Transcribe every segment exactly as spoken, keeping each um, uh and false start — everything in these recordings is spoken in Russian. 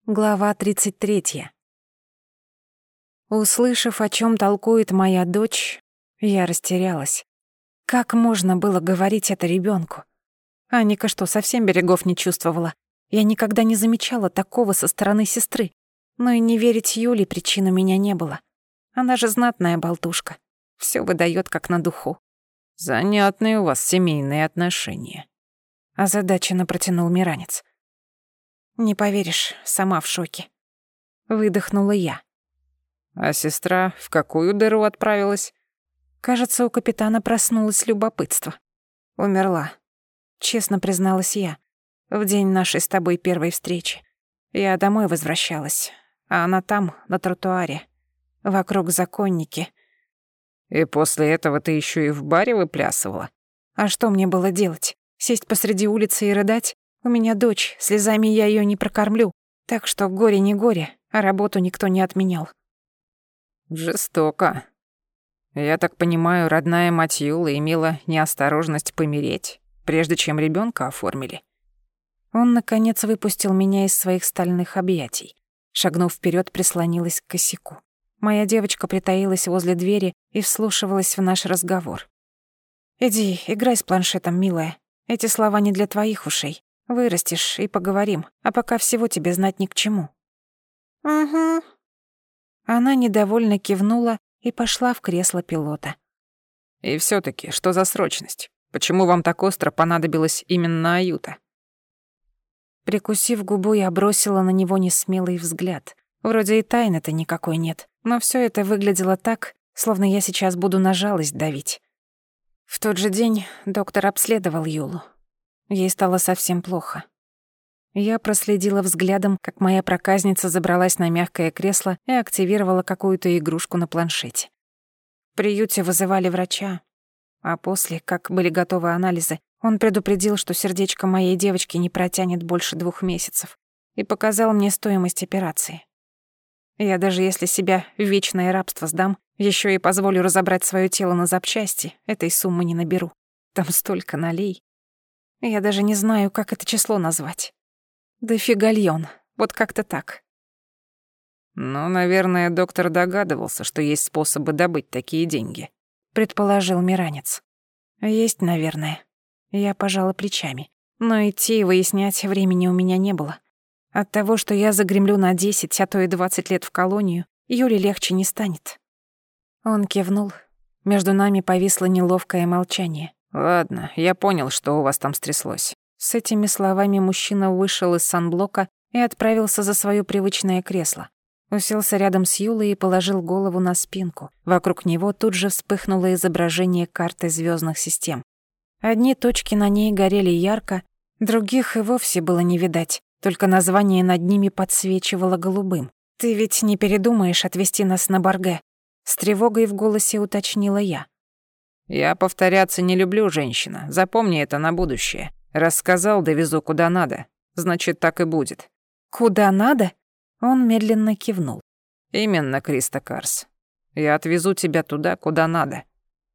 Глава тридцать третья. Услышав, о чем толкует моя дочь, я растерялась. Как можно было говорить это ребенку? Аника что, совсем берегов не чувствовала? Я никогда не замечала такого со стороны сестры. Но и не верить Юле причин у меня не было. Она же знатная болтушка. Все выдает как на духу. «Занятные у вас семейные отношения», — озадаченно протянул Миранец. «Не поверишь, сама в шоке». Выдохнула я. «А сестра в какую дыру отправилась?» Кажется, у капитана проснулось любопытство. Умерла. Честно призналась я. В день нашей с тобой первой встречи. Я домой возвращалась, а она там, на тротуаре. Вокруг законники. «И после этого ты еще и в баре выплясывала?» А что мне было делать? Сесть посреди улицы и рыдать? У меня дочь, слезами я ее не прокормлю. Так что горе не горе, а работу никто не отменял. Жестоко. Я так понимаю, родная мать Юлы имела неосторожность помереть, прежде чем ребенка оформили. Он, наконец, выпустил меня из своих стальных объятий. Шагнув вперед, прислонилась к косяку. Моя девочка притаилась возле двери и вслушивалась в наш разговор. «Иди, играй с планшетом, милая. Эти слова не для твоих ушей. Вырастешь и поговорим, а пока всего тебе знать ни к чему». «Угу». Она недовольно кивнула и пошла в кресло пилота. «И всё-таки, что за срочность? Почему вам так остро понадобилась именно Аюта?» Прикусив губу, я бросила на него несмелый взгляд. Вроде и тайны-то никакой нет, но всё это выглядело так, словно я сейчас буду на жалость давить. В тот же день доктор обследовал Юлу. Ей стало совсем плохо. Я проследила взглядом, как моя проказница забралась на мягкое кресло и активировала какую-то игрушку на планшете. В приюте вызывали врача, а после, как были готовы анализы, он предупредил, что сердечко моей девочки не протянет больше двух месяцев, и показал мне стоимость операции. Я даже если себя в вечное рабство сдам, ещё и позволю разобрать своё тело на запчасти, этой суммы не наберу. Там столько налей. Я даже не знаю, как это число назвать. Да фигальон, вот как-то так. «Ну, наверное, доктор догадывался, что есть способы добыть такие деньги», — предположил Миранец. «Есть, наверное». Я пожала плечами. Но идти и выяснять времени у меня не было. От того, что я загремлю на десять, а то и двадцать лет в колонию, Юле легче не станет. Он кивнул. Между нами повисло неловкое молчание. «Ладно, я понял, что у вас там стряслось». С этими словами мужчина вышел из санблока и отправился за своё привычное кресло. Уселся рядом с Юлой и положил голову на спинку. Вокруг него тут же вспыхнуло изображение карты звёздных систем. Одни точки на ней горели ярко, других и вовсе было не видать, только название над ними подсвечивало голубым. «Ты ведь не передумаешь отвезти нас на Барге?» С тревогой в голосе уточнила я. «Я повторяться не люблю, женщина. Запомни это на будущее. Рассказал, довезу куда надо. Значит, так и будет». «Куда надо?» Он медленно кивнул. «Именно, Криста Карс. Я отвезу тебя туда, куда надо».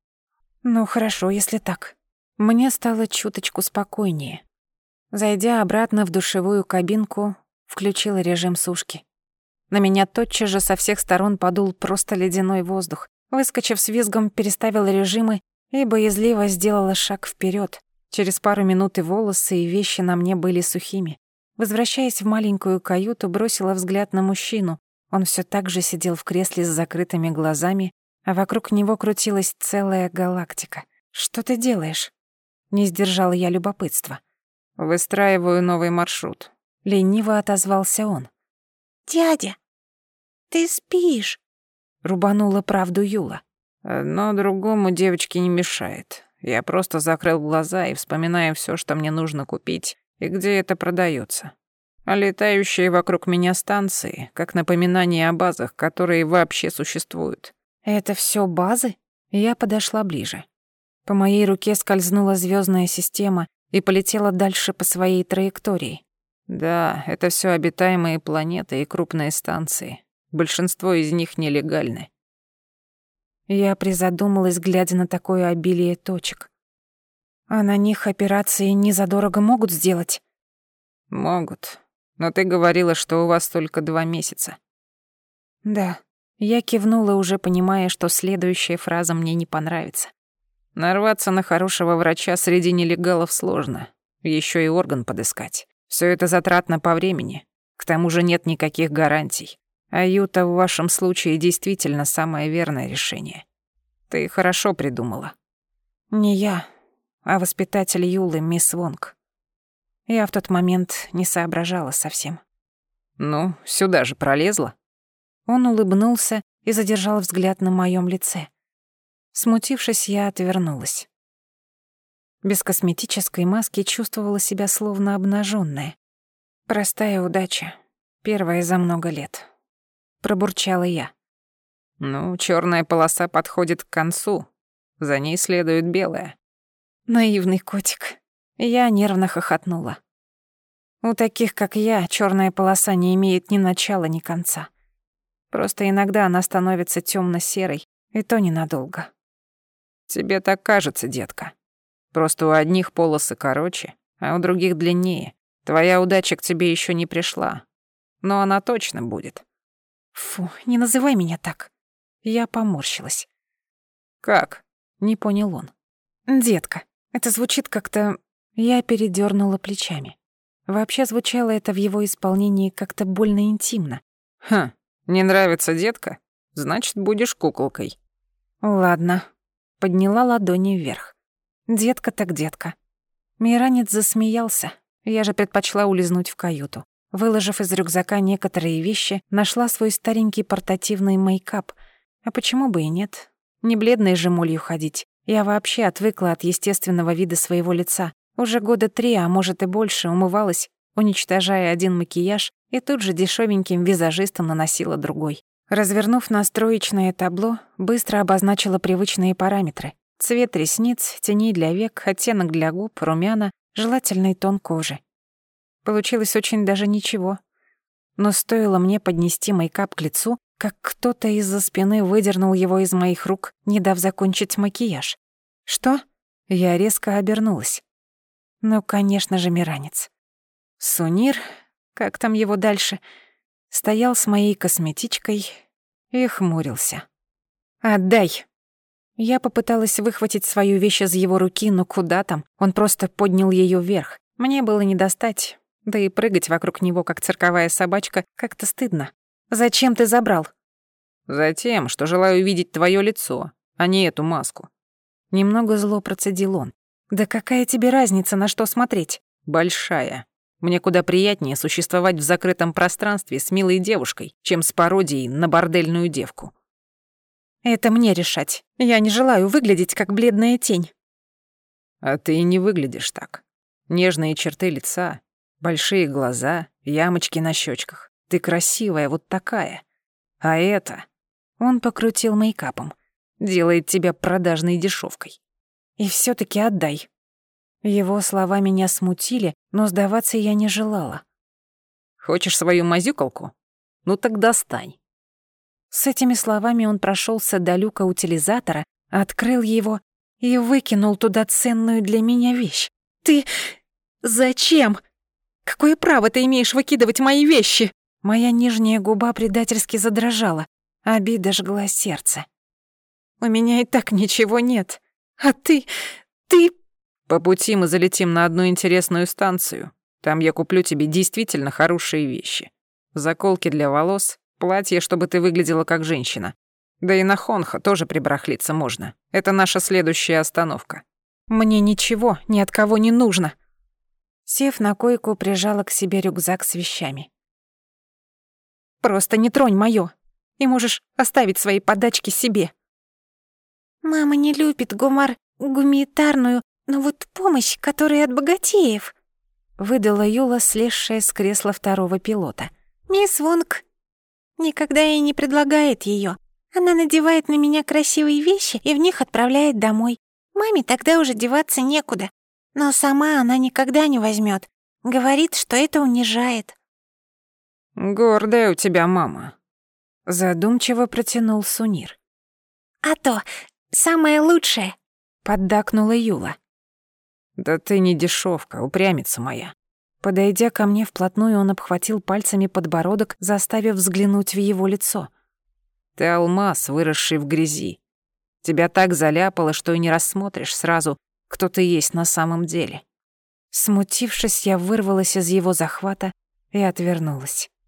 «Ну хорошо, если так». Мне стало чуточку спокойнее. Зайдя обратно в душевую кабинку, включила режим сушки. На меня тотчас же со всех сторон подул просто ледяной воздух. Выскочив с визгом, переставила режимы и боязливо сделала шаг вперед. Через пару минут и волосы, и вещи на мне были сухими. Возвращаясь в маленькую каюту, бросила взгляд на мужчину. Он все так же сидел в кресле с закрытыми глазами, а вокруг него крутилась целая галактика. «Что ты делаешь?» Не сдержала я любопытства. «Выстраиваю новый маршрут», — лениво отозвался он. «Дядя, ты спишь?» — рубанула правду Юла. «Одно другому девочке не мешает. Я просто закрыл глаза и вспоминаю всё, что мне нужно купить и где это продаётся. А летающие вокруг меня станции, как напоминание о базах, которые вообще существуют». «Это всё базы?» Я подошла ближе. По моей руке скользнула звёздная система и полетела дальше по своей траектории. «Да, это всё обитаемые планеты и крупные станции. Большинство из них нелегальны». Я призадумалась, глядя на такое обилие точек. А на них операции не задорого могут сделать? Могут. Но ты говорила, что у вас только два месяца. Да. Я кивнула, уже понимая, что следующая фраза мне не понравится. Нарваться на хорошего врача среди нелегалов сложно. Еще и орган подыскать. Все это затратно по времени. К тому же нет никаких гарантий. А Юта в вашем случае действительно самое верное решение. Ты хорошо придумала. Не я, а воспитатель Юлы, мисс Вонг. Я в тот момент не соображала совсем. Ну, сюда же пролезла. Он улыбнулся и задержал взгляд на моем лице. Смутившись, я отвернулась. Без косметической маски чувствовала себя словно обнаженная. Простая удача, первая за много лет. Пробурчала я. Ну, черная полоса подходит к концу. За ней следует белая. Наивный котик. Я нервно хохотнула. У таких, как я, черная полоса не имеет ни начала, ни конца. Просто иногда она становится темно-серой, и то ненадолго. Тебе так кажется, детка. Просто у одних полосы короче, а у других длиннее. Твоя удача к тебе еще не пришла. Но она точно будет. Фу, не называй меня так. Я поморщилась. Как? Не понял он. Детка, это звучит как-то... Я передёрнула плечами. Вообще звучало это в его исполнении как-то больно интимно. Хм, не нравится детка? Значит, будешь куколкой. Ладно. Подняла ладони вверх. Детка так детка. Миранец засмеялся. Я же предпочла улизнуть в каюту. Выложив из рюкзака некоторые вещи, нашла свой старенький портативный мейкап. А почему бы и нет? Не бледной же молью ходить. Я вообще отвыкла от естественного вида своего лица. Уже года три, а может и больше, умывалась, уничтожая один макияж, и тут же дешевеньким визажистом наносила другой. Развернув настроечное табло, быстро обозначила привычные параметры. Цвет ресниц, теней для век, оттенок для губ, румяна, желательный тон кожи. Получилось очень даже ничего. Но стоило мне поднести мейкап к лицу, как кто-то из-за спины выдернул его из моих рук, не дав закончить макияж. «Что?» Я резко обернулась. Ну, конечно же, Миранец. Сунир, как там его дальше, стоял с моей косметичкой и хмурился. «Отдай!» Я попыталась выхватить свою вещь из его руки, но куда там? Он просто поднял ее вверх. Мне было не достать, да и прыгать вокруг него, как цирковая собачка, как-то стыдно. «Зачем ты забрал?» «Затем, что желаю увидеть твое лицо, а не эту маску». Немного зло процедил он. «Да какая тебе разница, на что смотреть?» «Большая. Мне куда приятнее существовать в закрытом пространстве с милой девушкой, чем с пародией на бордельную девку». «Это мне решать. Я не желаю выглядеть как бледная тень». «А ты и не выглядишь так. Нежные черты лица, большие глаза, ямочки на щечках. Ты красивая вот такая. А это...» Он покрутил мейкапом. «Делает тебя продажной дешевкой. И все таки отдай». Его слова меня смутили, но сдаваться я не желала. «Хочешь свою мазюкалку? Ну так достань». С этими словами он прошелся до люка утилизатора, открыл его и выкинул туда ценную для меня вещь. «Ты... зачем? Какое право ты имеешь выкидывать мои вещи?» Моя нижняя губа предательски задрожала, обида жгла сердце. «У меня и так ничего нет, а ты... ты...» «По пути мы залетим на одну интересную станцию. Там я куплю тебе действительно хорошие вещи. Заколки для волос, платье, чтобы ты выглядела как женщина. Да и на Хонха тоже прибарахлиться можно. Это наша следующая остановка». «Мне ничего ни от кого не нужно». Сев на койку, прижала к себе рюкзак с вещами. «Просто не тронь моё, и можешь оставить свои подачки себе». Мама не любит гумар... гуманитарную, но вот помощь, которая от богатеев», — выдала Юла, слезшая с кресла второго пилота. «Мисс Вонг никогда ей не предлагает её. Она надевает на меня красивые вещи и в них отправляет домой. Маме тогда уже деваться некуда. Но сама она никогда не возьмёт. Говорит, что это унижает». «Гордая у тебя мама», — задумчиво протянул Сунир. «А то, самое лучшее», — поддакнула Юла. «Да ты не дешевка, упрямица моя. Подойдя ко мне вплотную, он обхватил пальцами подбородок, заставив взглянуть в его лицо. «Ты алмаз, выросший в грязи. Тебя так заляпало, что и не рассмотришь сразу, кто ты есть на самом деле». Смутившись, я вырвалась из его захвата и отвернулась.